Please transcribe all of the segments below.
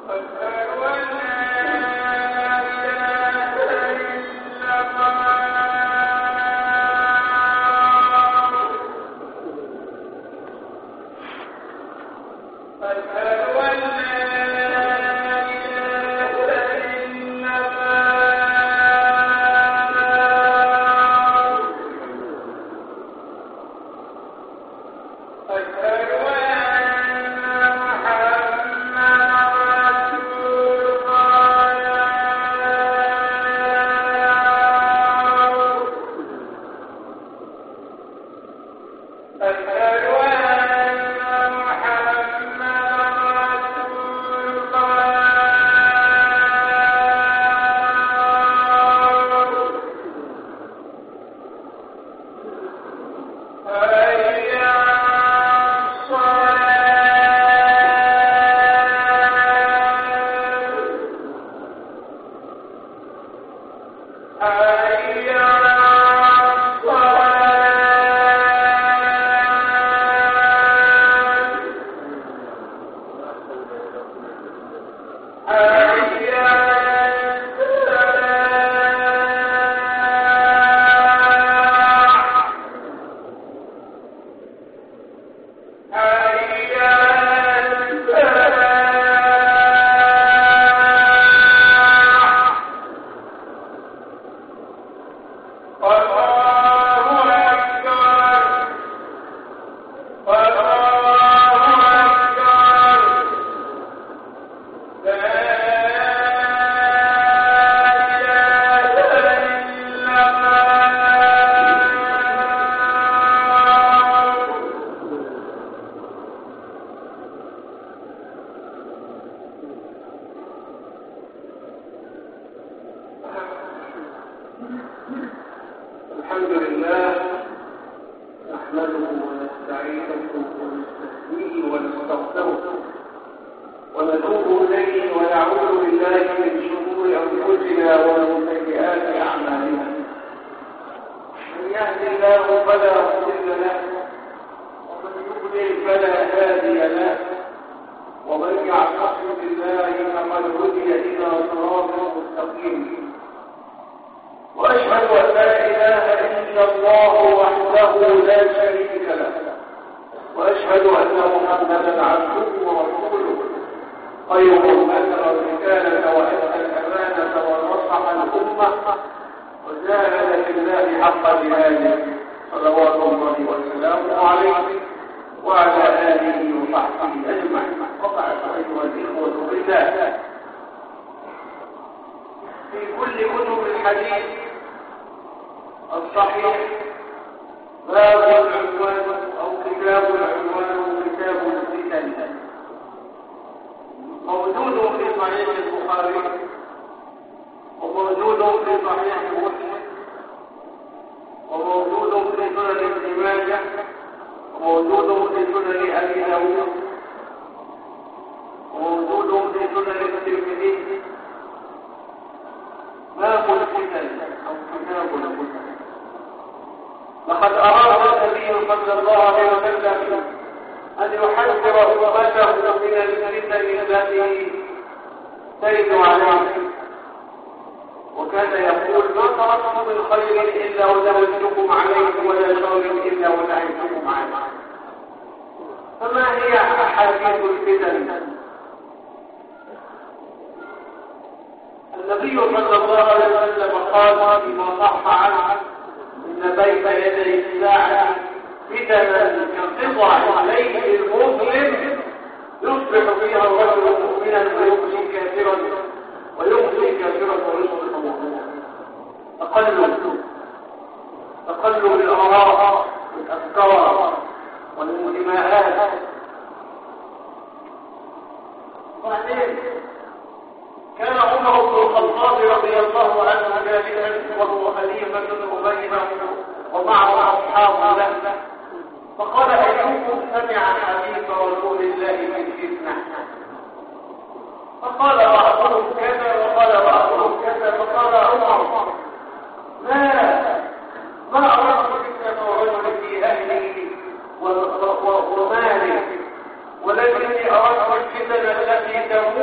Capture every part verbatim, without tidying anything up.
ومالك، ولكني أردت الفتن التي تموج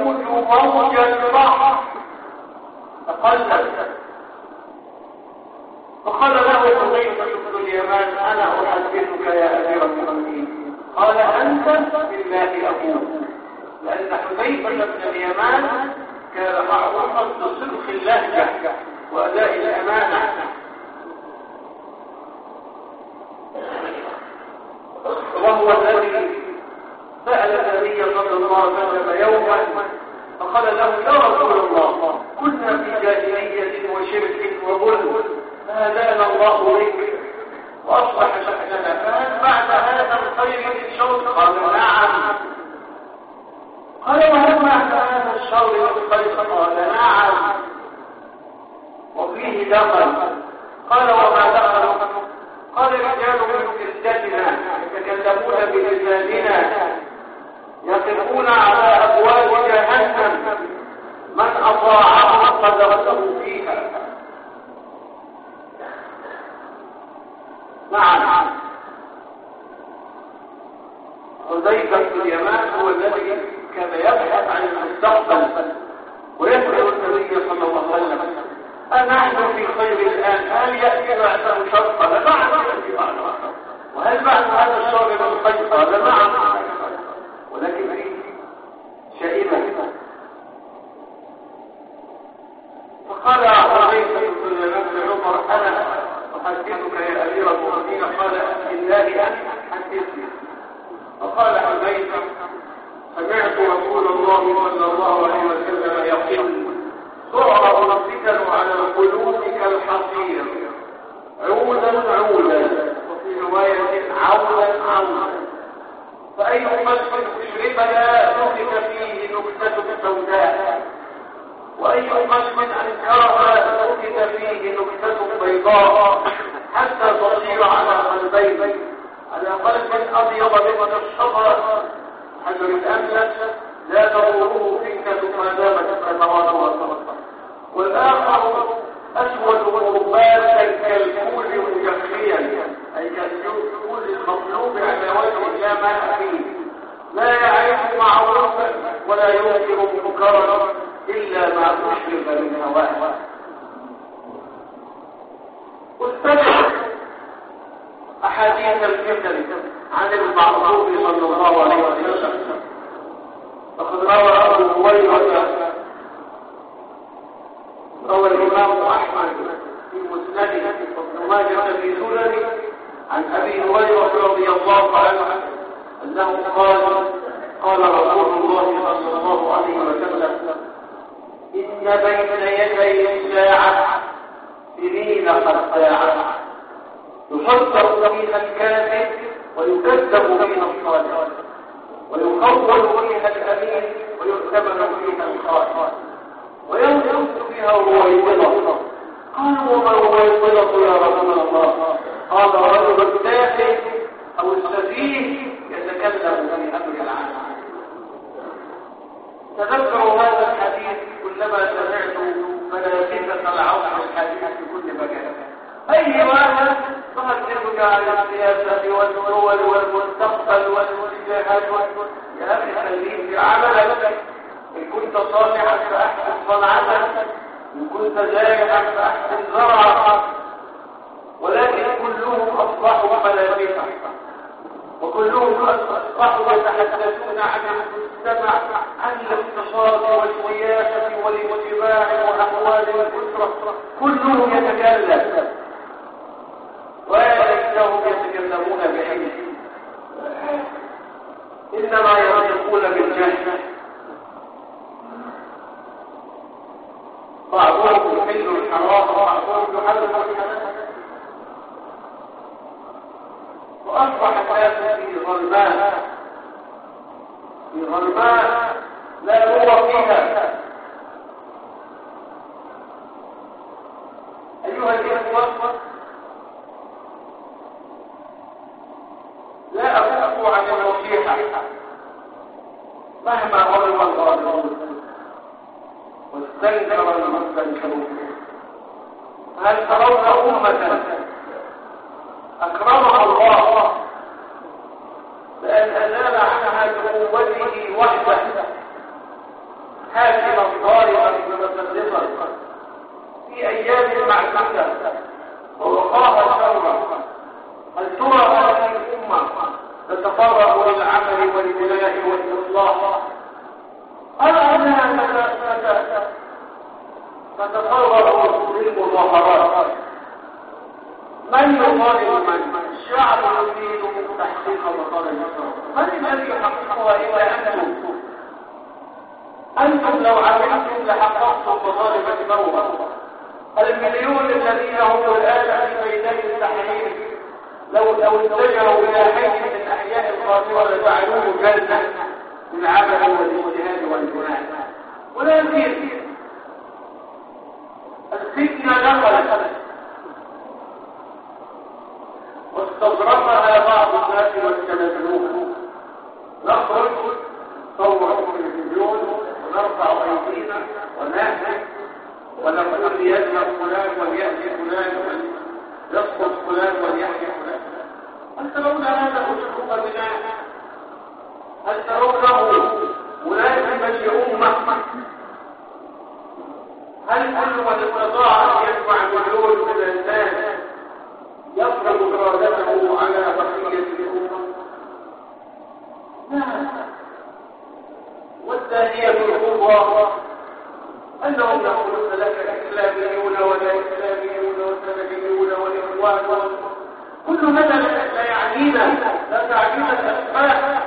موج البحر تقلب، فقال له حذيفة بن اليمان انا احدثك يا امير المؤمنين. قال انت بالله اقول، لان حذيفة بن اليمان كان معروفا بصدق اللهجة واداء الامانة، وهو الذي سأل النبي صلى الله عليه وسلم يوما فقال له يا رسول الله كنا في جاهلية وشرك وظلم فهدانا الله بك واصلح شأننا، فهل بعد هذا الخير من شر؟ قال نعم. قال وهل بعد هذا الشر من خير؟ قال نعم. وفيه دخل. قال وما دخل؟ قال رجال من جلدتنا يتكلمون بلساننا يقفون على ابواب جهنم من اطاعه قدرته فيها. نعم، حذيفة بن اليمان هو الذي كان يبحث عن المستقبل ويسأل النبي صلى الله عليه وسلم أنحن في خير الآن؟ هل يأتي بعده شر؟ قال نعم يأتي بعده. وهل بعد هذا الشر من خير؟ قال نعم، ولكن فيه شائبة. فقال حذيفة بن اليمان لعمر أنا أحدثك يا أمير المؤمنين. قال بالله أن حدثني. فقال حذيفة سمعت رسول الله صلى الله عليه وسلم يقول تعرض الفتن على القلوب كالحصير عودا عودا، وفي رواية عودا عودا، فأي قلب أشربها نكت فيه نكتة سوداء، وأي قلب أنكرها نكت فيه نكتة بيضاء، حتى تصير على قلبين، على قلب أبيض مثل الشجرة حجر الأملس لا تضره فتنة ما دامت سنوات وسنوات، والآخر أسود غبار كالفول مجخيا، أي كالفول المطلوب على وجه لا ماء فيه، لا يعرف معروفا ولا ينكر منكرا إلا ما أشرب من هواه. واستمع أحاديث الفتن عن المعروف صلى الله عليه وسلم. فقد روى أبو هريرة روى الإمام أحمد في مسنده وابن ماجه في سننه عن أبي هريرة رضي الله عنه أنه قال قال رسول الله صلى الله عليه وسلم إن بين يدي الساعة سنين قد ساعة يصدق فيها الكاذب ويكذب فيها الصادق، ويخول فيها الأمين ويؤتمن فيها الخائن، وينقص فيها الرويضة. قالوا وما الرويضة يا رسول الله؟ قال رجل التافه أو السفيه يتكلم في أمر العالم. تذكروا هذا الحديث كلما سمعت فلاسفة العصر الحديث في كل مكان. أي واحد تحدثك عن السياسة والدول والمستقبل والاتجاهات يا أخي خليك في عملك. إن كنت صانعا فأحسن صنعتك، إن كنت زارعا فأحسن زرعك، ولكن كلهم أصبحوا فلاسفة وكلهم أصبحوا يتحدثون عن المجتمع، عن الاقتصاد والسياسة والاتباع وأحوال الأسرة، كلهم يتكلم ولكنهم يتكلمون بعلم، إنما ينطقون بالجهل. بعضهم يحل الحرام وبعضهم يحرم الحلال، وأصبح الناس في ظلماء في ظلماء لا نور فيها. أيها الإخوة، لا أخاف عن النصيحة مهما غلب الغالبون واستنكر المستنكرون. هل ترون أمة أكرمها الله بأن أزال عنها بقوته وحده هذه الله أرى أنها تتصور للمظاهرات. من يطالب من؟ الشعب يريد تحقيق مطالب الثورة. من الذي يحققها إلا أنتم؟ أنتم لو علمتم لحققتم مطالب الثورة. المليون الذين هم الآن في ميدان التحرير لو لو اتجهوا إلى حي من أحياء القاهرة لجعلوه جنة للعمل والاجتهاد والبناء. ولكن الفتنة دخلت واستظرفها بعض الناس واستنزلوها. نخرج نصور التلفزيون ونرفع أيدينا ونحن ونقول ليجمع فلان وليأتي فلان وليسقط فلان وليحيى فلان. هل ترون هذا أسلوب بناء؟ هل ترونه ملازما لأمة؟ هل كل من استطاع أن يجمع مليون من الناس يفرض إرادته على بقية الأمة؟ لا. والثانية الكبرى أنهم يقولون لك إسلاميون ولا إسلاميون وسلفيون والإخوان. كل هذا لا يعنينا، لا تعنينا الأسماء،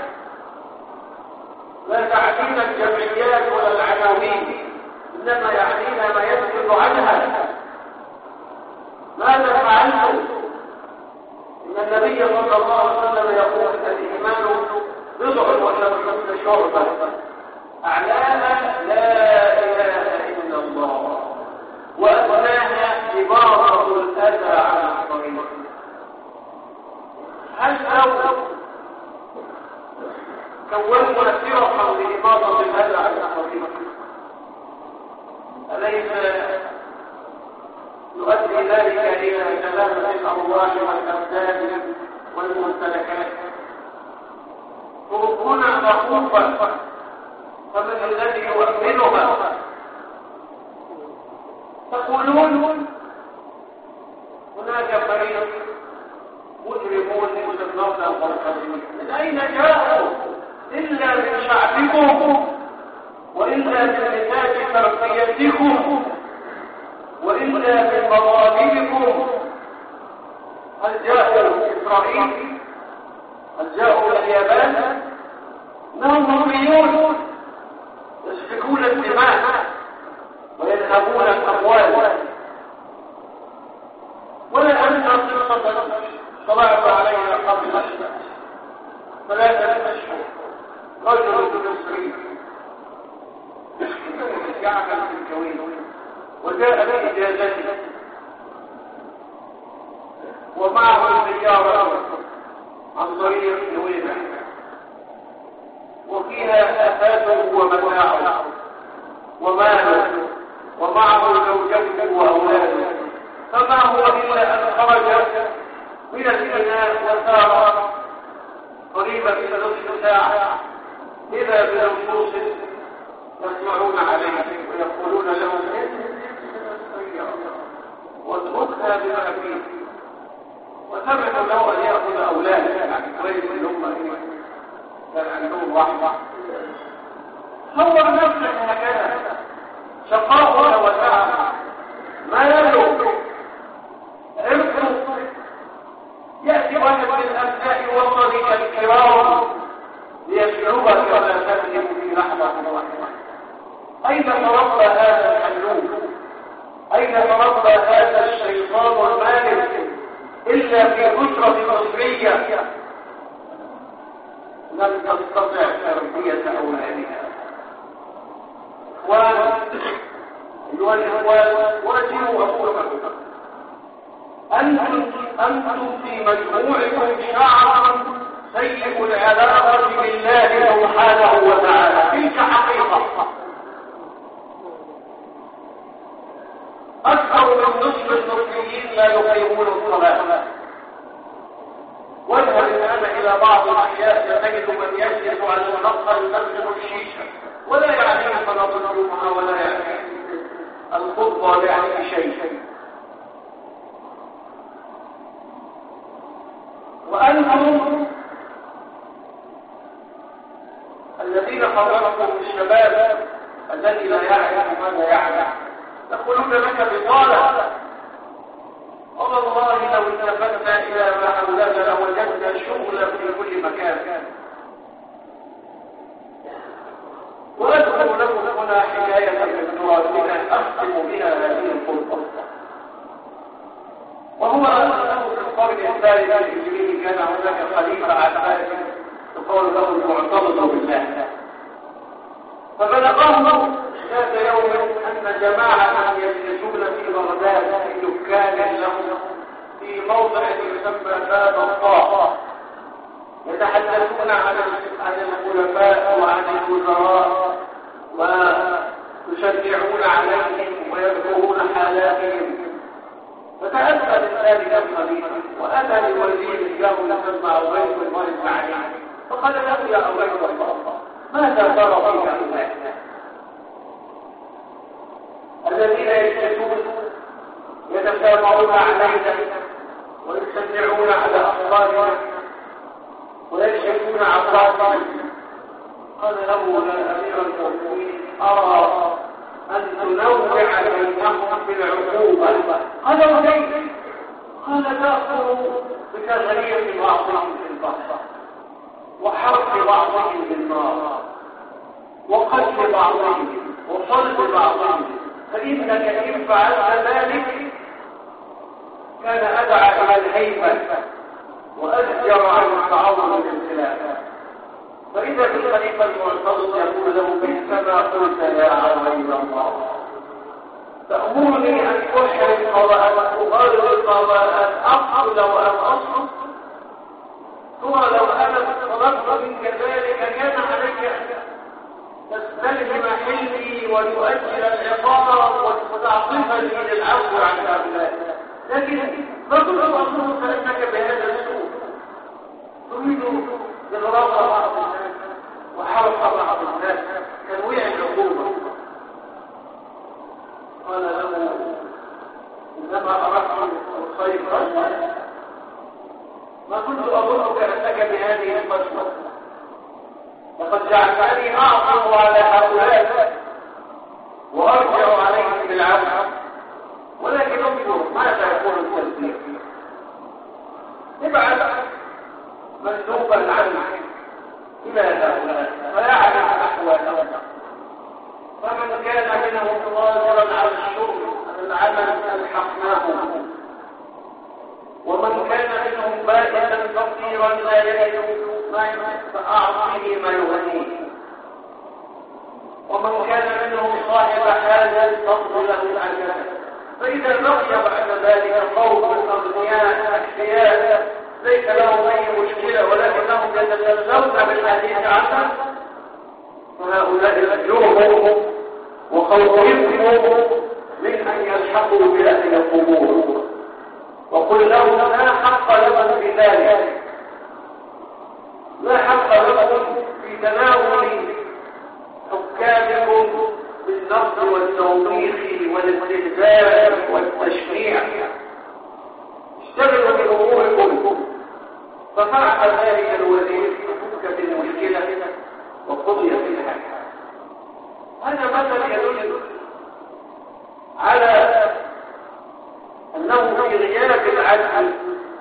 لا تعنينا الجمعيات ولا العناوين، إنما يعنينا ما يسكت عنها. ماذا فعلتم؟ إن النبي صلى الله عليه وسلم يقول الإيمان بضع وسبعون شعبة أعلاها لا إله إلا الله وأدناها إماطة الأذى عن الطريق. هل لو كوننا فرقا لإماطة الأذى عن الطريق أليس يؤدي ذلك إلى سلامة الأرواح والأبدان والممتلكات؟ طرقنا مخوفة، فمن الذي يؤمنها؟ تقولون هناك فريق مجرمون يسمون القرقدين. من أين جاءوا؟ إلا من شعبكم، وإلا من نتاج تربيتكم، وإلا من مظالمكم. هل جاءوا من إسرائيل؟ هل جاءوا من اليابان؟ إنهم مصريون يسفكون الدماء ويذهبون الأموال. ولا أنسى قصة طلعت عليها قبل ثلاثة أشهر. رجل مصري يعمل في الكويت وجاء بإجازته ومعه سيارة عن طريق نويبع وفيها أثاثه ومتاعه وماله ومعه زوجته وأولاده. فما هو إلا أن خرج من البناء وسار قريبا من نصف ساعة إذا بنصوص يسمعون عليه ويقولون له واتركها بما فيه، وثبت له أن يأخذ أولاده يعني كويس اللي هم كان عندهم رحمة. صور نفسك هكذا شقاء وتعب ما يبلغ عرفه. يأتي واحد من الأبناء وطنك الكرام ليشعرك ولا تملك في لحظة واحدة. أين تربى هذا الحلول؟ أين تربى هذا الشيطان المالك إلا في أسرة مصرية لم تستطع تربية أولادها؟ إخوان أيها الإخوان، واجهوا أنفسكم. أنتم أنتم في مجموعكم شعب سيء العلاقة بالله سبحانه وتعالى. تلك حقيقة. أكثر من نصف المصريين لا يقيمون الصلاة. واذهب الآن إلى بعض الأحياء تجد من يجلس على المنصة يمثل الشيشة ولا يعنيه صلاة الجمعة ولا يعنيه الخطبة ولا يعنيه شيء. وأنتم الذين الذين خرجوا الشباب الذي لا يعرف ماذا يعمل يقولون لك بطالة والله لو التفتنا إلى ما حولنا لوجدنا شغلا في كل مكان. وأذكر لكم هنا حكاية من تراثنا أختم بها هذه الخطبة، وهو أنه في القرن الثالث الهجري كان هناك خليفة عباسي يقال له المعتضد بالله، فبلغهم ذات يوم أن جماعة يجلسون في بغداد في دكان لهم في موضع يسمى باب الطاق يتحدثون عن عن الخلفاء وعن الوزراء ويشجعون عليهم ويذكرون حالاتهم. فتأتى من ذلك الخليفة وأتى لوزير له يسمى عبيد الله بن علي فقال له يا عبيد الله ماذا ترى في هؤلاء الذين يجلسون يتسامعون علينا ويشجعون على أخبارنا ويكشفون عن رأسنا؟ قال له يا أمير المؤمنين أرى أن تنوع بينهم بالعقوبة. قال وكيف؟ قال تأخذ بكثرية بعضهم في البحر وحرق بعضهم بالنار وقتل بعضهم وصلب بعضهم، فإنك إن فعلت ذلك كان أدعى إلى الهيبة وأزجر عن التعرض للخلاف. فإذا الخليفة المعتضد يقول له بئس ما قلت يا عبيد الله تأمرني أن أحرق وأن أغرق وأن أقتل وأن أصرف؟ ترى لو أنا طلبت منك ذلك كان عليك أن تستلزم حلمي وتؤجل العقاب وتعطفني للعفو عن هؤلاء، لكن رجل أظنك أنك بهذا السوء تريد إغراق بعض الناس وحرق بعض الناس تنويع العقوبة. قال له إنما أردت الخير ما كنت أظنك أنك بهذه المسوى، لقد جعلتني أعظم على هؤلاء وأرجع عليهم بالعفو، ولكن انظر ماذا يقول التسبيح. ابعث مندوبا عنك إلى هؤلاء فيعلم أحوالهم، فمن كان منهم قادرا على الشغل العمل ألحقناه، ومن كان منهم بائسا فقيرا لا يجد ما فأعطيه ما يغنيه، ومن كان منهم صاحب حاجة فاضل له العجلة. فإذا بقي بعد ذلك قوم أغنياء أكفياء ليس لهم أي مشكلة ولكنهم يتسلون بالحديث عنه، فهؤلاء أجرهم وخوفهم من أن يلحقوا بأهل القبور، وقل لهم لا حق لهم في ذلك، لا حق لهم في تناول حكامكم بالنقد والتوبيخ والاستهزاء والتشنيع، اشتغلوا بأموركم. ففعل ذلك الوزير ففكت المشكلة وقضي في الحال. هذا مثل يدل على أنه في غياب العدل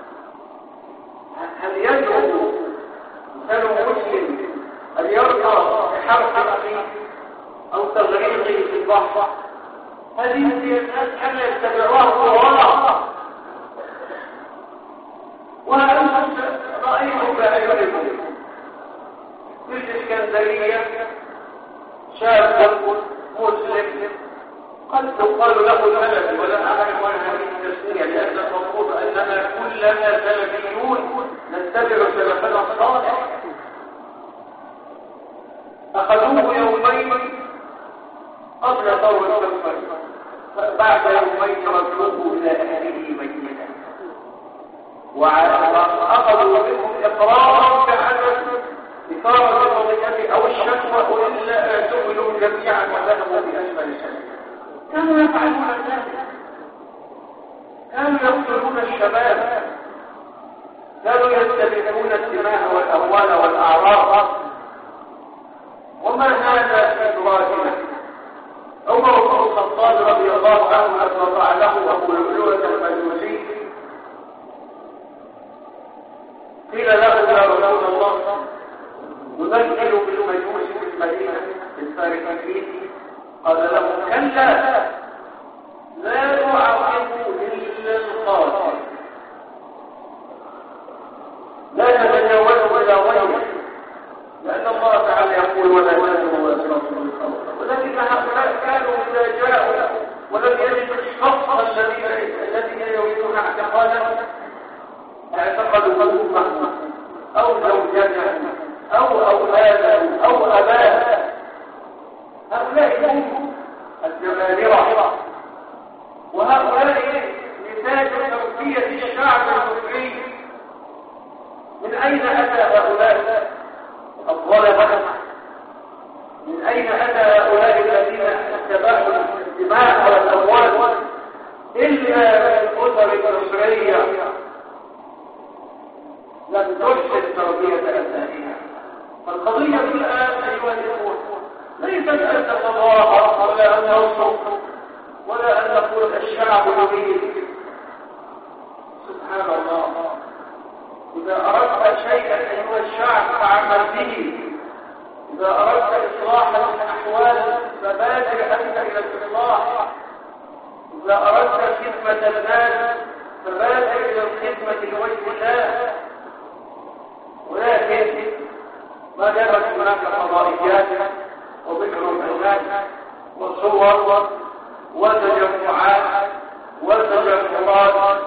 هل يدعو إنسان مسلم أن يرضى بحرق أخيه أو تغريقه في البحر؟ هذه الناس كان يتبعوها طوال، وأنتم رأيتم بأعينكم في الإسكندرية شاب مسلم قد يقال له سلفي، ولا أعرف عن هذه التسمية لأن المفروض أننا كلنا سلفيون نتبع سلفنا الصالح. أخذوه يومين قبل طور الكفر، بعد يومين ردوه إلى أهله ميتا، وأخذوا منهم إقرارا كأن إثارة القضية أو الشكوى وإلا اعتقلوا جميعا وذهبوا بأسفل السنة. كانوا يفعلون ذلك، كانوا يقتلون الشباب، كانوا يستبيحون الدماء والأموال والأعراض، ومن وما زال في تراثنا. عمر بن الخطاب رضي الله عنه لما فعله ابو لؤلؤة المجوسي قيل له يا رسول الله ننزل بالمجوس في المدينة الفارسيين، قال له كلا لا تعظم الا القاتل، لا تتجاوزوا الى غيره، لان الله تعالى يقول ولا تزروا وازرة بالخلق. ولكن هؤلاء كانوا اذا جاءوا ولم يجدوا الشخص الذي الذين يريدون اعتقاده اعتقدوا امه او زوجته او اولاده او اباه. هؤلاء هم الجبابرة، وهؤلاء نتاج تربية الشعب المصري. من أين أتى هؤلاء الظلمة؟ من أين أتى هؤلاء الذين اتبعوا الدماء والأموال إلا من الأسر المصرية لم تحسن تربية أبنائها؟ فالقضية الآن أيها الإخوة ليست أن نتظاهر ولا أن نصرف ولا أن نقول الشعب يريد. سبحان الله، إذا أردت شيئا أيها الشعب فعمل به. إذا أردت إصلاح الأحوال فبادر أنت إلى الإصلاح. إذا أردت خدمة الناس فبادر إلى الخدمة لوجه الله. ولكن ما دامت هناك قضائيات وذكر الناس وصور وتجمعات وتجمعات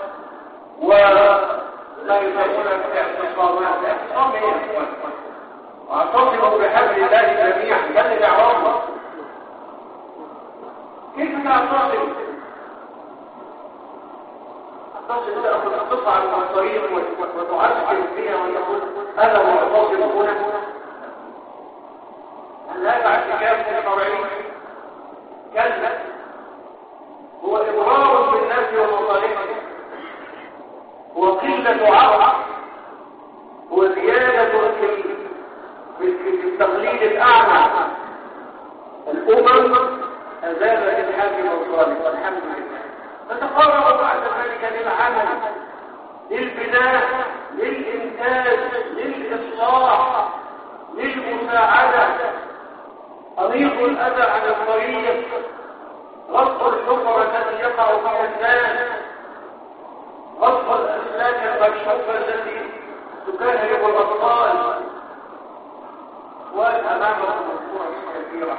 ولا يسمونك باعتصامات، اعتصام ايه؟ واعتصموا بحبل الله جميعا، كان الاعراب كيف تعتصم؟ تعتصم تاخذ قطعه من الطريق وتعسكر فيها وتقول انا معتصم هنا. هل هذا اعتكاف شرعي؟ كلا، هو إضرار بالناس ومصالحهم، هو قلة عقل، هو زيادة في التقليد الأعمى. الأمم أزالت الحاكم والظالم والحمد لله، فتقرب بعد ذلك للعمل، للبناء، للإنتاج، للإصلاح، للمساعدة، طريق الأذى عن الطريق، رفض الحفر الذي يقع فيها الناس، رفض الأسلاك المكشوفة التي تكهرب الأطفال. وأمامهم مشروع كثيرة.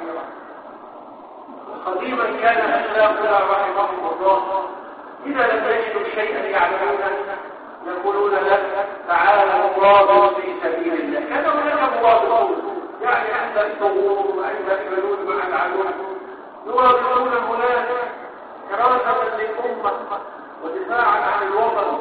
قديما كان أسلافنا رحمهم الله إذا لم يجدوا شيئا يعملونه يقولون لك تعالى مرابط في سبيل الله. كان هناك مرابطون، يعني عندك ثغور وعندك حلول مع العدو، يرابطون هناك كراسة للأمة ودفاعا عن الوطن.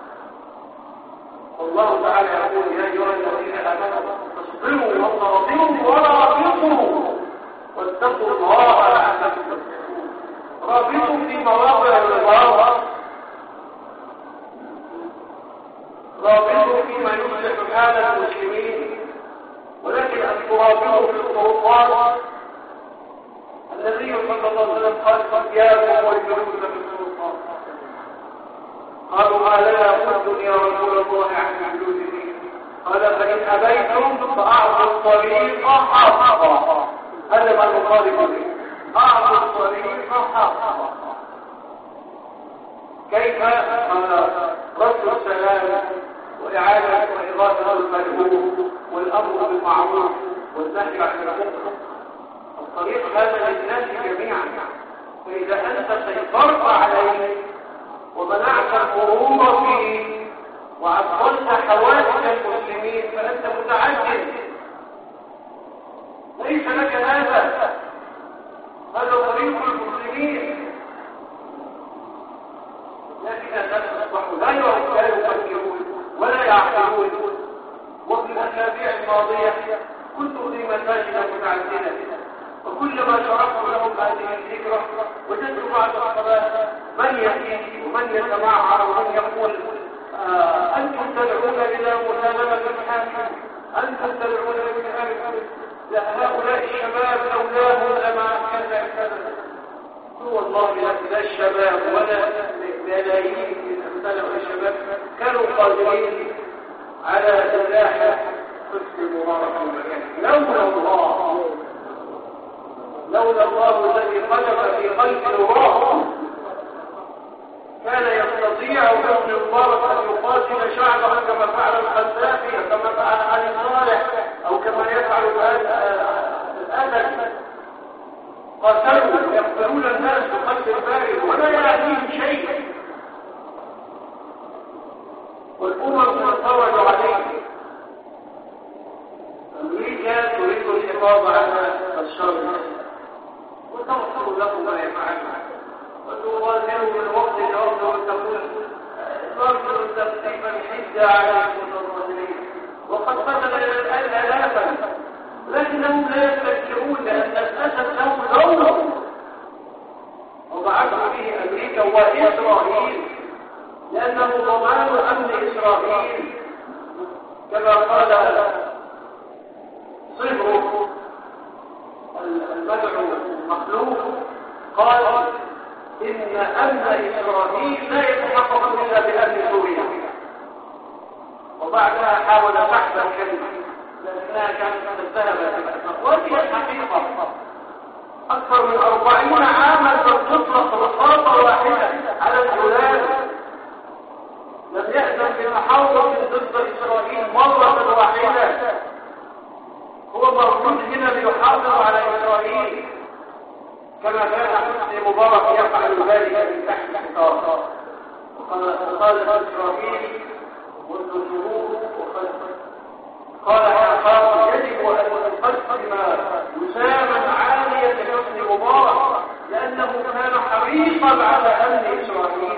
والله تعالى يقول يا أيها الذين آمنوا اصبروا وصابروا ورابطوا واتقوا الله لعلكم تفلحون. رابطوا في مواقع الرباط، رابطوا فيما يصلح حال المسلمين، ولكن أن ترابطوا في الطرقات. النبي صلى الله عليه وسلم قال إياكم والجلوس في الطرقات. قالوا ما لنا قلت يا رسول الله عن الجلوس فيه؟ قال فإن أبيتم فأعطوا الطريق حقا. هذا ما نخالف به، أعطوا الطريق حقا. كيف؟ قال رد السلام وإعادة وإغاثة المجهول والأمر بالمعروف والنهي عن المنكر. الطريق هذا للناس جميعا، فإذا أنت سيطرت عليه ومنعت المرور فيه وعطلت حوادث المسلمين فأنت متعجل، ليس لك هذا. هذا طريق المسلمين. لكن الناس أصبحوا لا يفكرون ولا يعقلون. وفي الأسابيع الماضية كنت في مساجد متعددة، وكلما شرحت لهم هذه الفكرة وجدت بعد الصلاة من يأتي ومن يتمعر ومن يقول آه أنتم تدعون إلى مسالمة الحاكم، أنتم تدعون إلى هؤلاء الشباب لولاهم لما كذا كذا. هو الله لا الشباب ولا ملايين من أمثال الشباب كانوا قادرين على إزاحة حسن مبارك المكان. لولا الله لولا الله الذي خلق في قلب الله كان يستطيع حسن مبارك أن يقاتل شعبه كما فعل القذافي، كما فعل علي صالح، أو كما يفعل الأسد. قاتلوا يقتلون الناس بقلب البارد ولا يعنيهم شيء، والأمم تتفرج عليه. أمريكا تريد الحفاظ على الشر وتغفر لكم ما يفعلون، وتغادروا من وقت الأرض وتقول نرجو التخفيف الحدة على المتظاهرين، وقد قتل إلى الآن آلافا، لكنهم لا يستكبرون لأن الأسد لهم دور وضعته به أمريكا وإسرائيل، لأنه ضمان أمن إسرائيل كما قال صهر المدعو مخلوق، قال إن أمن إسرائيل لا يتحقق إلا بأمن سوريا. وبعدها حاول سحب الكلمة لأنها كانت تذهب وهي الحقيقة. أكثر من أربعين عاما تطلق رصاصة واحدة على الجولان، لم يأذن بمحاولة ضد إسرائيل مرة واحدة. هو موجود هنا ليحافظ على إسرائيل كما كان حسني مبارك يفعل ذلك من تحت الحصار. وقد قال إسرائيل منذ شهور وقد قال حقا يجب أن نقدم وساما عاليا لحسني مبارك لأنه كان حريصا على أمن إسرائيل.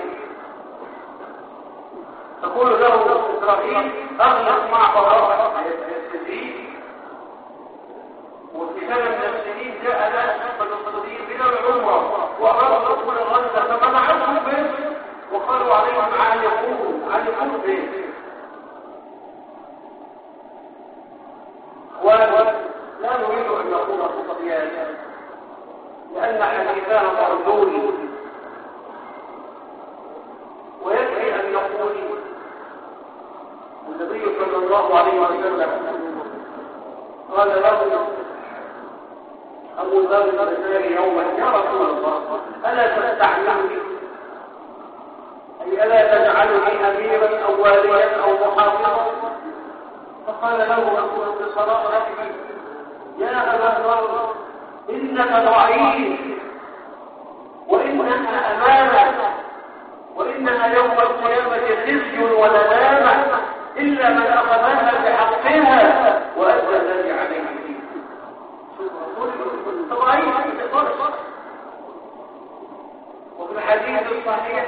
تقول له إسرائيل أغلق مع فرارة يستجيب، وفي سنة من السنين جاء ناس فلسطينيين من العمرة وأرادوا دخول غزة فمنعتهم به وقالوا عليهم عالقون عالقون به. ولا نريد أن نقول خطيئات لأن حديثنا مردود، ويكفي أن نقول النبي صلى الله عليه وسلم قال له أبو ذر الغفاري يوما يا رسول الله ألا تستعملني، أي ألا تجعلني أميرا أو واليا أو محافظا؟ فقال له رسول بصراحة يا أبا ذر إنك ضعيف وإنها أمانة وإنها يوم القيامة خزي وندامة إلا من أخذها بحقها وأدى الذي عليه. ضعيف وفي الحديث الصحيح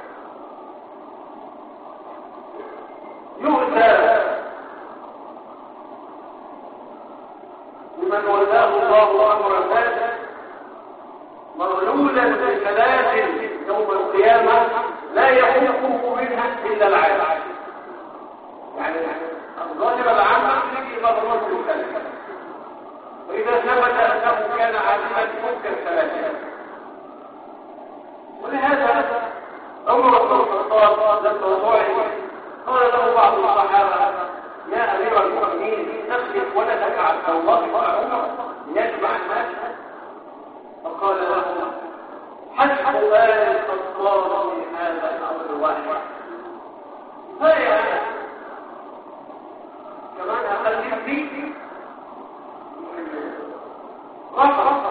يؤتى لمن ولاه الله أمر الناس مغلولا بثلاث يوم القيامة لا يحكمه منها إلا العالم. يعني الظاهر العام يجي مغلول بالثلاث، وإذا ثبت أنه كان عالما ممكن ثلاثة. ولهذا عمر بن الخطاب لما طلع قال له بعض الصحابة يا أمير المؤمنين تخلف ولدك عبد الله وعمر ليجمع الناس، فقال له حسب آل الخطاب من هذا الأمر واحد. فيا كمان أخلف فيك رفع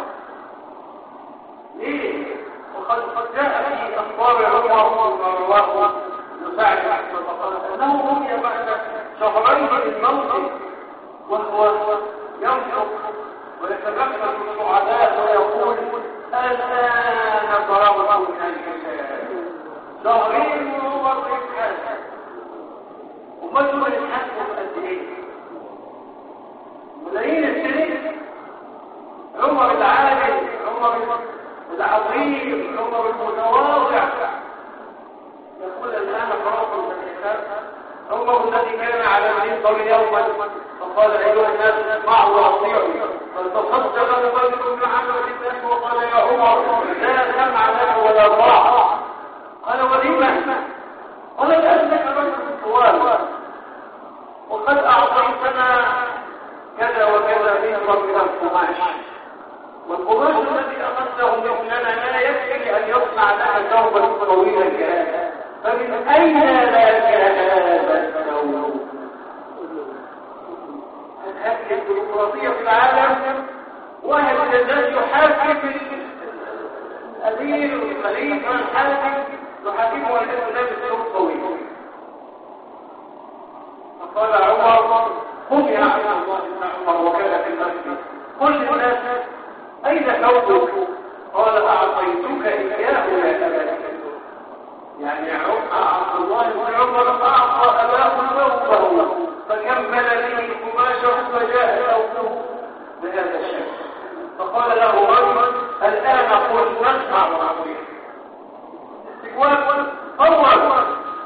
ليه؟ وقد قد جاء في أخبار عمر رواه مساعد أحمد فقال أنه رؤي بعد شهرين من الموت وهو ينفق ويتنفس السعداء ويقول الآن ضربه من الجسد. شهرين وعمر يتحاسب ومدوا يتحاسبوا قد ايه؟ ملايين السنين. عمر العادل، عمر العظيم، عمر المتواضع يقول الآن فرق الحساب. عمر الذي كان على المنبر يوما فقال أيها الناس اسمعوا وأطيعوا، فتصدق رجل من عمرو الناس وقال يا عمر لا سمع لك ولا طاعة. قال ولما؟ قال لأنك رجل طوال وقد أعطيتنا كذا وكذا من من القماش، والقماش الذي أخذته مننا لا يكفي أن يصنع لها ثوبا طويلا كهذا، فمن أين لك هذا الثوب؟ هذه الديمقراطية في العالم، واحد من الناس يحاكم الأمير والخليفة الحاكم يحاكمه أن يلبس ثوب طويل. فقال عمر قم يا عبد الله بن عمر وكان في المسجد قل للناس أين ثوبك؟ قال أعطيتك إياه يا أبا. يعني عبد الله بن عمر أعطى أباه ثوبه فكمل به قماشه فجاء ثوبه بهذا الشكل. فقال له رجل الآن قل نسمع ونطيع. استجواب أول.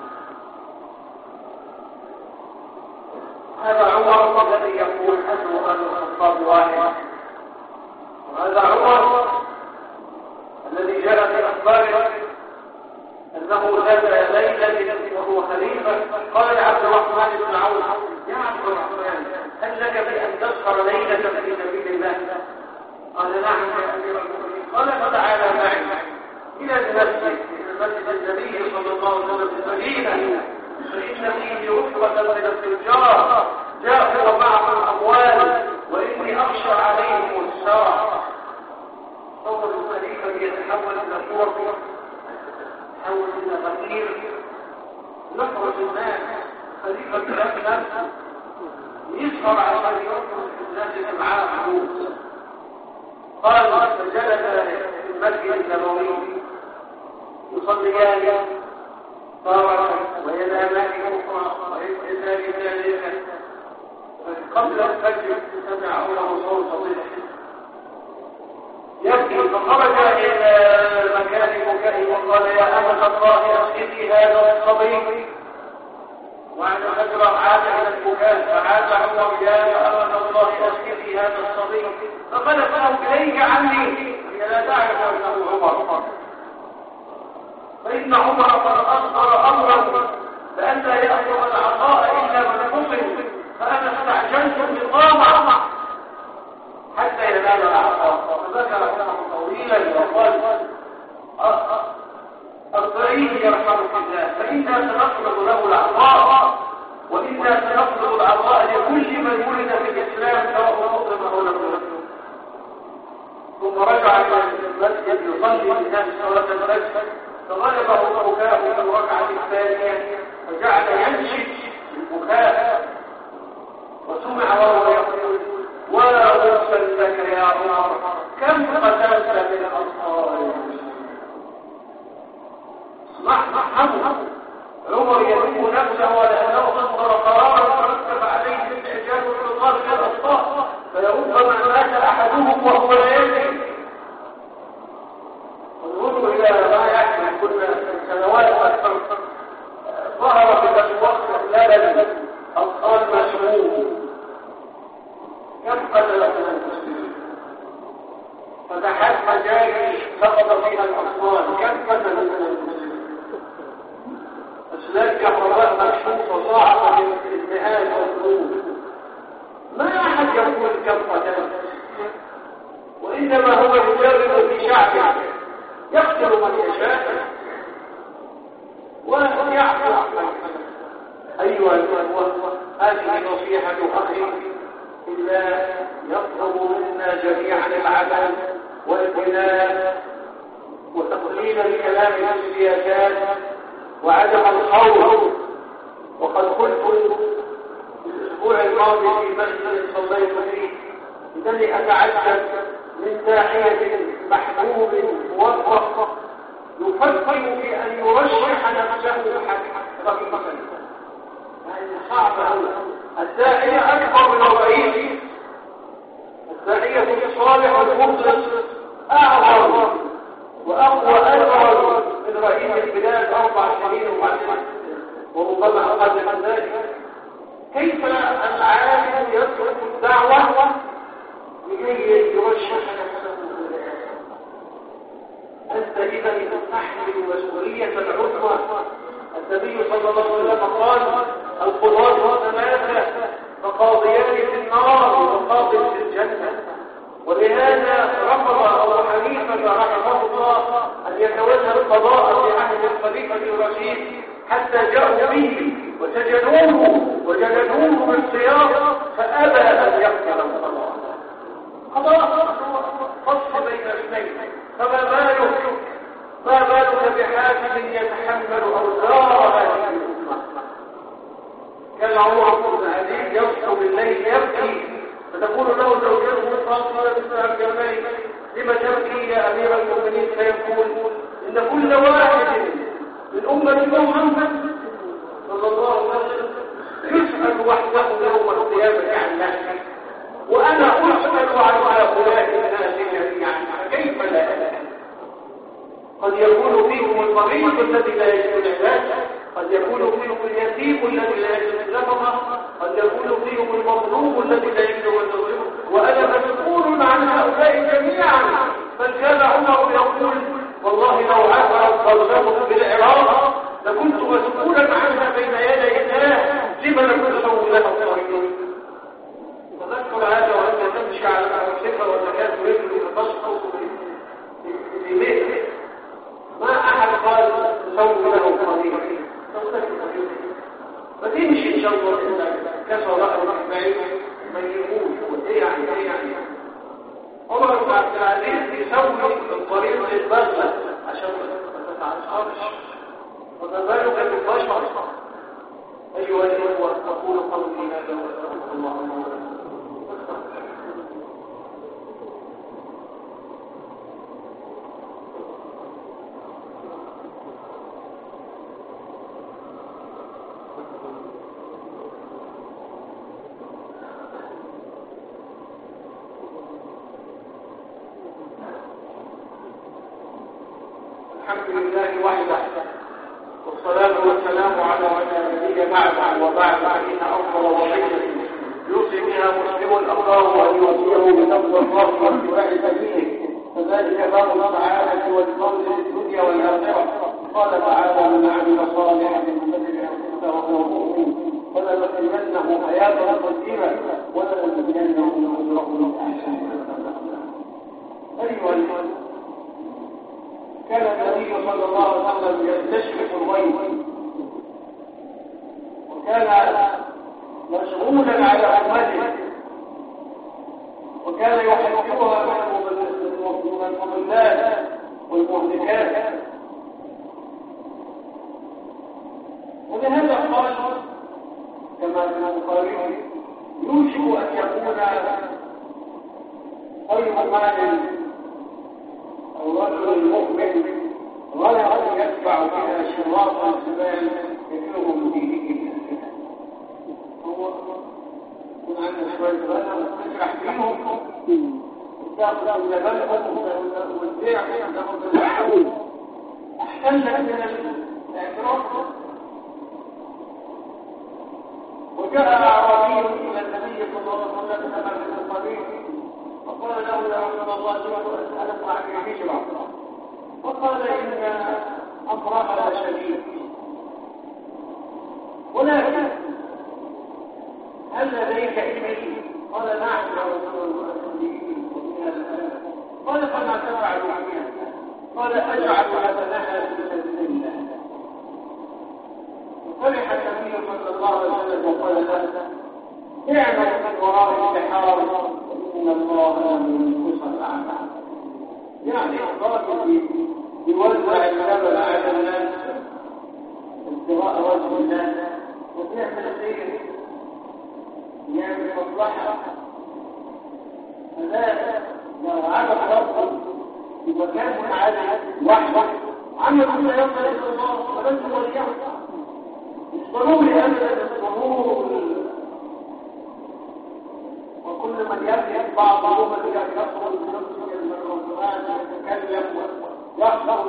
هذا عمر الذي يقول أنه أن الخطاب واحد، وهذا عمر الذي جاء في أخباره أنه ذات ليلة وهو خليفة قال لعبد الرحمن بن عوف يا عبد الرحمن هل لك بأن تسهر ليلة في سبيل الله؟ قال نعم يا أمير المؤمنين. قال فتعالى معي إلى المسجد مسجد النبي صلى الله عليه وسلم في المدينة، فإن فيه رفقة من التجار جاءوا ومعهم الأموال وإني أخشى عليهم الساعة. صوت الخليفة يتحول إلى صورة، يتحول إلى غفير، نخرج الناس خليفة الأسلام يسهر عشان يخرج الناس معاه فلوس. قال فجلس في المسجد النبوي يصليان طارة وينامان أخرى ويسأل ذلك. قبل الفجر سمعونه صوت صوت يبكي فخرج إلى مكان بكائه وقال يا أمة الله أسقطي هذا الصبي. وعند الفجر عاد إلى البكاء فعاد عمر يا أمة الله أسقطي هذا الصبي. فقال له إليك عني لا تعرف أنه عمر، فإن عمر قد أصدر أمرا لئلا يأخذ العطاء إلا من قصد، فأنا استعجلت النظام حتى ينال العطاء. فذكر كلامه طويلا وقال أرضعيه يرحمك الله فإنا سنفرض له العطاء، وإنا سنفرض العطاء لكل من ولد في الإسلام سواء مسلم أو لم يسلم. ثم رجع إلى المسجد يصلي بالناس صلاة الفجر فغلبه البكاء في الركعة الثانية فجعل ينشد البكاء، وسمع وهو يقول ولا أرسل لك يا عمر كم قتلت من الأنصار المسلمين. اسمع حمو عمر يذم نفسه ولأنه أصدر قرارا ترتب عليه الاستعجال والإنقاذ من الأخطاء فلربما مات أحدهم وهو لا يدري. انظروا إلى ما يحدث كنا سنوات أكثر ظهر في الأسواق لا أطفال مسموم كم قتل من المسلمين. فتحت مجاري سقط فيها الأطفال كم قتل من المسلمين. أسلاك جحرات مكشوف وصاعقة من الانتهاء والظروف ما أحد يقول كم قتل، وإنما هو يجرب في شعبه يقتل من يشاء ويعفو عن أيها الأخوة هذه نصيحة أخي إلا يطلب منا جميعا العمل والبناء وتقليل الكلام في السياسات وعدم الخوف. وقد قلت الأسبوع الماضي في مسجد صليت فيه إنني أتعجب من داعية محبوب موفق يفكر في أن يرشح نفسه حقيقة. يعني صعب الداعية أكبر من الرئيس، الداعية الصالح والمخلص أعظم وأقوى أكبر من رئيس البلاد أربع سنين وبعدين وربما أقل من ذلك. كيف العالم يترك الدعوة لكي أبي رشيد حتى جاءوا به وسجنوه وجلدوه بالسياط فأبى أن يقتل الصلاة. خلاص فصل بين اثنين. فما بالك ما بالك بحاكم يتحمل أوزار هذه الأمة؟ كان عمر بن عزيز يصحو بالليل يبكي فتقول له زوجته فاطمة بنت الجمال لم تبكي يا أمير المؤمنين؟ فيقول إن كل واحد من أمة محمد صلى الله عليه وسلم يسأل وحده يوم القيامة عن نفسه وأنا أسأل عن هؤلاء الناس جميعا كيف لا أسأل؟ قد يكون فيهم المريض الذي لا يجد العلاج، قد يكون فيهم اليتيم الذي لا يجد النفقة، قد يكون فيهم المظلوم الذي لا يجد النفقة، وأنا مسؤول عن هؤلاء جميعا. بل كان عمر يقول والله لو عثرت قلبهم بالعراق لكنت مسؤولا عنها بين يدي الله لما لم تسووا له طريق. تذكر هذا وأنت تمشي على الصفة والزكاة رجل تبسط في بيته ما أحد قال تسووا له طريق فتمشي إن شاء الله كسر رأي بعيد من يقول إيه يعني إيه يعني عمر بن عبد العزيز يسوي الطريق للبغلة عشان ما تتعصبش. فما بالك بالبشر؟ أيها الإخوة أقول قولي هذا وأستغفر الله لي ولكم. الحمد لله وحده والصلاة والسلام على من لا نبي بعد وبعد فإن أفضل وصية يوصي بها مسلم أخاه أن يوصيه بتقوى الله واتباع سبيله فذلك باب السعادة والفوز في الدنيا والآخرة. قال تعالى من عمل صالحا من ذكر أنفسه وهو مؤمن فلنحيينه حياة طيبة ولنجزينهم أجرهم أحسن. أيها الإخوة كان النبي صلى الله عليه وسلم يستشرف الغيب وكان مشغولا على أمته وكان يحذرها من المضلات والمهلكات. ولهذا قال كما في البخاري يوشك أن يكون خير مال الرجل المؤمن غلط يتبع بها شراط الزمان يكلهم فيه هو يكون عندنا شوية غنم تشرح فيهم تاخذ لبنهم والبيع تاخذ الحول أحسن لك من الاعتراف. وجاء أعرابي إلى النبي صلى الله عليه وسلم كما في البخاري فقال له يا رسول الله أسألك عن الهجرة فقال إن أمرها شديد ولكن هل لديك إبل؟ قال نعم يا رسول الله قال فما تفعل بها؟ قال أجعل أبنها في سبيل الله. وفرح النبي صلى الله عليه وسلم وقال له اعمل من وراء البحار إن الله لم ينقص الأعمال. يعني الراجل يوزع الجبل على الناس ابتغاء وجه الله وبيعمل خير يعمل مصلحة فذلك لو عمل ربه بمكان منعزل وحده عمل كل يصل إلى الله ولن توليه. مش ضروري أبدا الظهور وكل من يبدأ بعض الأمة كان يخرج من القرآن يتكلم ويحضر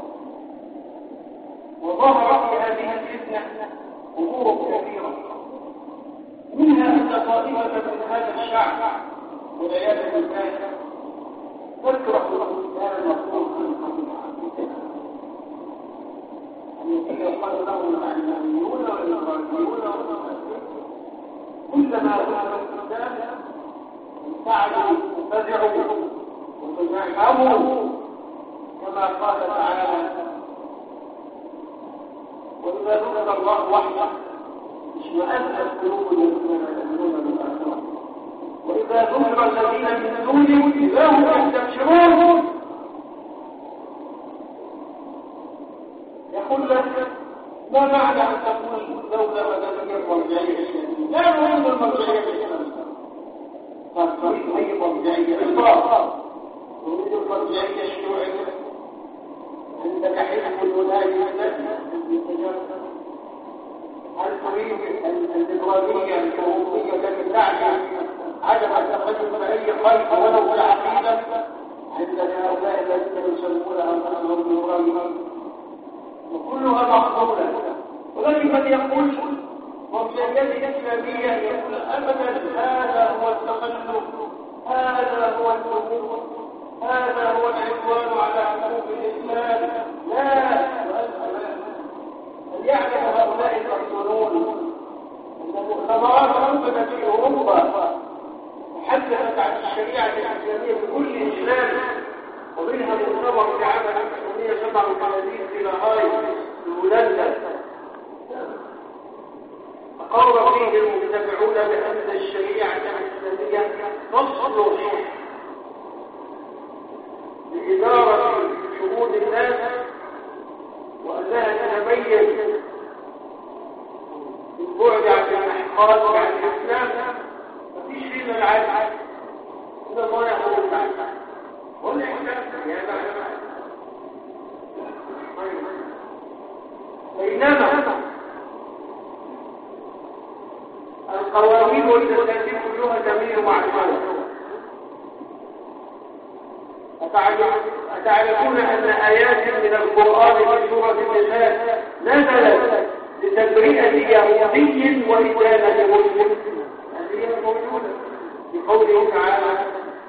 وظهر في هذه الفتنة أمور كثيرة منها أن طائفة من هذا الشعب والعياذ بالله تكره الإسلام المفروض أن يقال لهم العلمانيون والإسرائيليون كلما ظهر الإسلام انفعلوا وفزعوا وتزاحموا كما قال تعالى وإذا ذكر الله وحده اشمأزت قلوب الذين يؤمنون بالآخرة وإذا ذكر الذين من دونه إذا هم يستبشرون. يقول لك ما معنى أن تقول دولة مدنية مرجعية إسلامية؟ لا نريد المرجعية الإسلامية، قد تريد أي مرجعية إطلاق، نريد المرجعية الشيوعية. عندك حزب الولاية هل تريد الليبرالية الأوروبية التي تعني عدم التخلف أي خلق ولو بالعقيدة؟ عندك هؤلاء الذين يسمون أنفسهم الليبراليين وكلها مقبولة. ولكن من يقول مرجعية إسلامية يقول أبدا هذا هو التخلف، هذا هو الدخول، هذا هو العدوان على حقوق الإسلام. لا، يعلم هؤلاء المسؤولون أن مؤتمرات أنفذت في أوروبا تحدثت عن الشريعة الإسلامية بكل إسلام، ومنها مؤتمر في عام ألف وتسعمائة وسبعة وثلاثين في لاهاي في هولندا أقر فيه المجتمعون بأن الشريعة الإسلامية تصلح لإدارة شؤون الناس وأنها تتميز بالبعد عن الإحقاد وعن الإسلام. مفيش فينا العدل، إن الله يقول العدل والإحسان يا بعد. بينما القوانين والتساليب كلها تميل مع الخلق. أتعرفون أن آيات من القرآن في سورة النساء نزلت لتبرئة يهودي وإدانة مسلم؟ هذه موجودة في قوله تعالى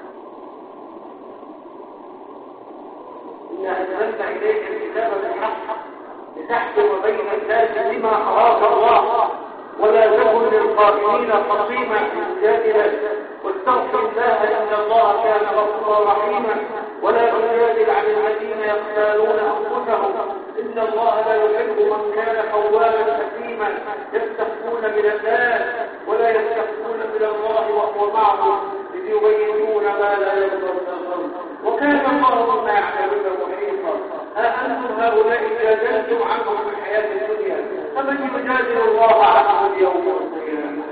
إن أنزلنا إليك الكتاب بالحق لتحكم بين الناس بما أراد الله ولا تكن للخائنين خصيما جادلا واستغفر الله إن الله كان غفورا رحيما ولا تجادل عن الذين يختالون أنفسهم إن الله لا يحب من كان خوانا أثيما يستخفون من الناس ولا يستخفون من الله وهو معهم إذ يبينون ما لا يرضى وكان الله بما يعملون محيطا. ها أنتم هؤلاء جادلتم عنهم في الحياة الدنيا فمن يجادل الله عنهم يوم القيامة؟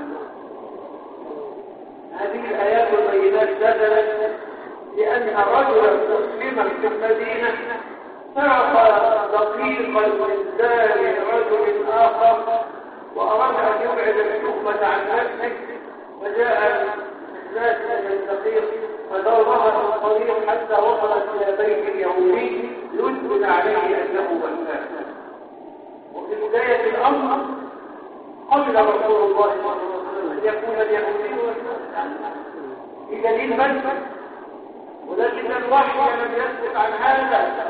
هذه الآيات والبينات نزلت لأن رجلا مسلما في المدينة سرق دقيقا من دار رجل آخر وأراد أن يبعد الحكمة عن نفسه فجاء الناس من الدقيق فدورها في الطريق حتى وصلت إلى بيت اليهودي يثبت عليه أنه بناء. وفي بداية الأمر قبل رسول الله صلى الله عليه وسلم أن يكون اليهودي بدليل منفذ، ولكن الوحي لم يثبت عن هذا.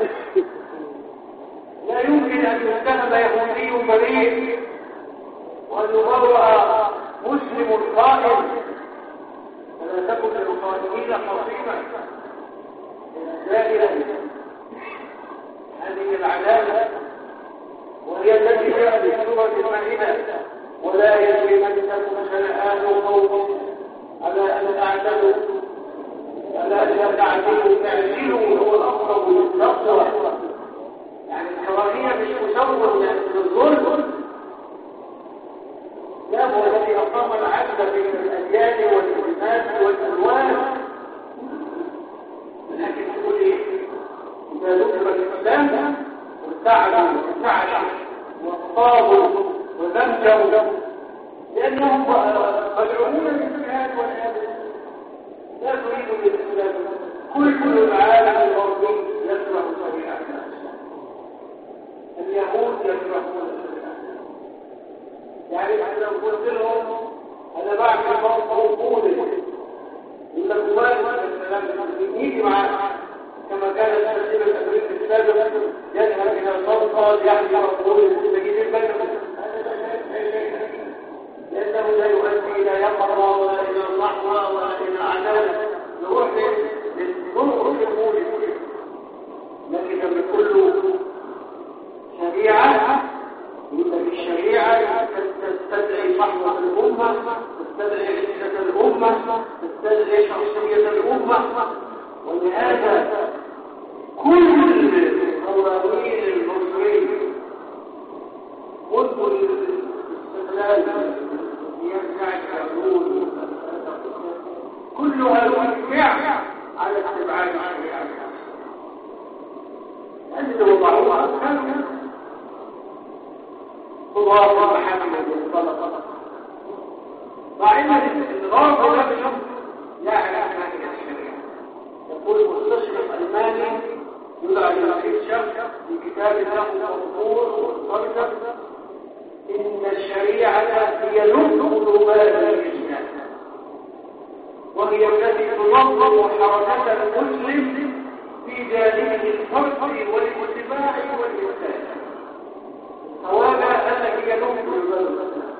لا يمكن أن يتهم يهودي بريء وأن يبرأ مسلم قائم، فلا تكن للقائمين خصيما زائلا. هذه العدالة وهي التي جاء في سورة المائدة ولا يجرمنكم شنآن قوم على أن تعتدوا ألا أن تعتدوا تعدلوا هو الأقرب للتقوى. يعني الحرامية مش مسوّر للظلم، لا هو الذي أقام العدل بين الأديان والإنسان والألوان. لكن تقول إيه؟ إذا ذكر الإسلام وارتعدوا وارتعدوا واصطابوا وذنبوا لأنهم مدعوون للجهاد والعياذ بالله. لا تريد الإسلام، كل العالم الغربي يكره شريعة الإسلام، اليهود يكرهون الشريعة. يعني لو قلت لهم أنا بعمل فرق قولي يقول لك واجب الكلام يجي معاه كما كان الترتيب الأمريكي السابق يذهب إلى السلطة يحمي رسول المستجيب البلد، لأنه لا يؤدي إلى يقظة ولا إلى صحوة ولا إلى عدالة. نروح للنور في المولد، لكن لما كله شريعة يقول الست وضعوها كانوا خضار ومحامل وطلقة، مع ان الغرب ده بشوف يعلم ما هي الشريعة. يقول المستشرق الألماني يدعى للأخير شخص في كتاب له منظور ومرتب إن الشريعة هي لب قلوبات الإسلام، وهي التي تنظم حركة المسلم في جانبه الفردي والاتباع والإنسان. هوانا أنك هي لب قلوبات الإسلام.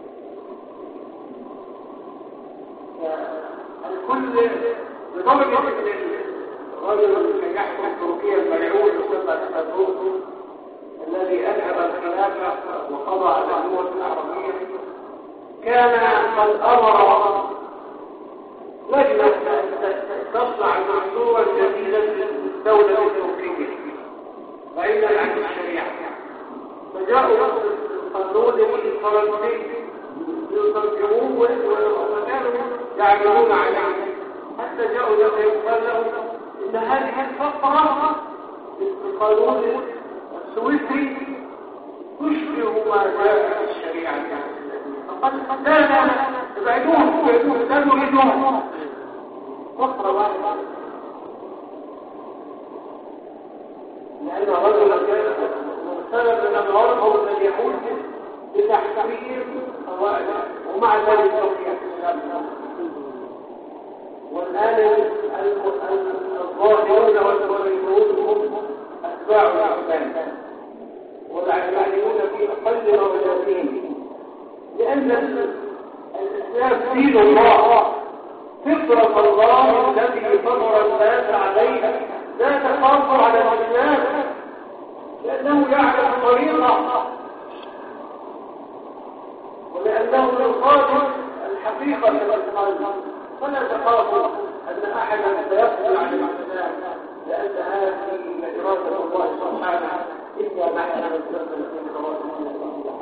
الكل بطبع الرجل الذي يحكم تركيا الملعون يسمى الفاروق الذي أذهب الخلافة وقضى على الدول العربية، كان قد أمر لجنة تصنع دستورا جديدا للدولة التركية بعيدا عن الشريعة، فجاءوا القانون الفرنسي يترجموه وكانوا يعملون عليه، حتى جاءوا لما يقال لهم إن هذه الفقرة في القانون السويسري تشبه ما جاء في الشريعة الإسلامية، فقد لا لا تبعدون تبعدون لا نريدون فقرة واحدة، لأن رجلا كان مرسلا من الغرب هو الذي يقول بتحقيق قواعد، ومع ذلك توقيع الإسلام. والآن الظاهرون والمريدون هم أتباع الإسلام والعلمانيون في أقل درجاتهم، لأن الإسلام دين الله، فطرة الله التي فطر الناس عليها، لا تخاف على الإسلام لأنه يعلم طريقة، ولأنه يقابل الحقيقة بالقلب، فلا تخافوا أن أحدا سيقبل عن الإسلام، لأن هذه إرادة الله سبحانه، إنا نحن نتنزل في قرارنا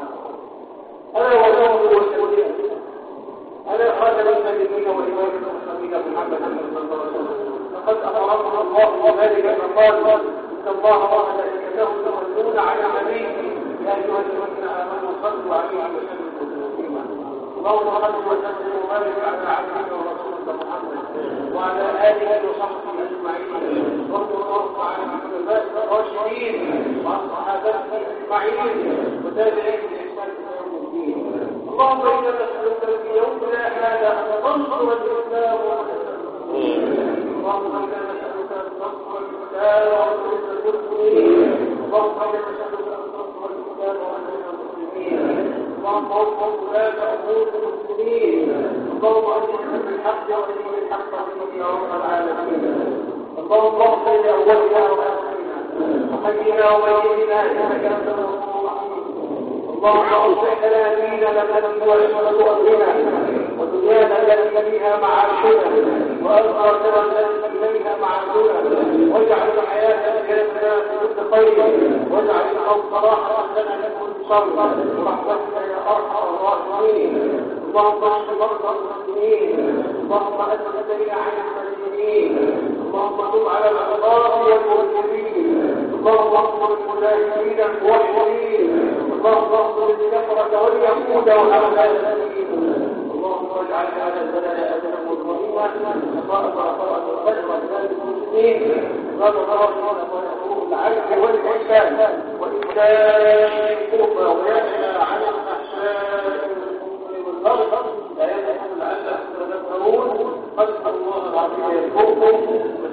ألا والله والسلام ألا خاتم النبيين وإمام المرسلين محمد صلى الله عليه وسلم، لقد أمرنا الله بذلك فقال إن الله وملائكته يصلون على النبي يا أيها الذين آمنوا صلوا عليه وسلموا تسليما. اللهم صل وسلم وبارك على عبدك ورسولك محمد وعلى آله وصحبه أجمعين، وارض اللهم عن الخلفاء الراشدين وعن صحابته أجمعين وتابعين بإحسان إلى يوم الدين. اللهم إنا نسألك في يومنا هذا أن تنصر الإسلام والمسلمين، اللهم إنا نسألك أن تنصر الإسلام وتعز المسلمين، اللهم إنا نسألك أن تنصر الإسلام وتعز المسلمين، اللهم انصر ولاة أمور المسلمين، اللهم أجعلنا بالحق وأجعل الحق يا رب العالمين. اللهم اغفر لأولنا وآخرنا وحينا وميتنا إنك أنت الغفور الرحيم. اللهم أصلح لنا ديننا الذي هو عصمة أمرنا، ودنيانا التي فيها معاشنا، وآخرتنا التي إليها معادنا، واجعل الحياة زيادة في كل خير، واجعل الموت راحة لنا من كل شر برحمتك يا أرحم الراحمين. اللهم اشف مرضى المسلمين، اللهم أسد الدين عن المسلمين، اللهم تب على الأعضاء والمسلمين، اللهم انصر المجاهدين الموحدين، اللهم انصر الكفرة واليهود والأعداء، اللهم اجعل هذا البلد أجلا مطمئنا وقائم وقائم الخير وبلاد المسلمين، وبركاته ويقول العدل والإحسان وإيتاء القربى وينهى عن الفحشاء والمنكر لا يدعو لعلهم تذكرون. أسأل الله العظيم يذكركم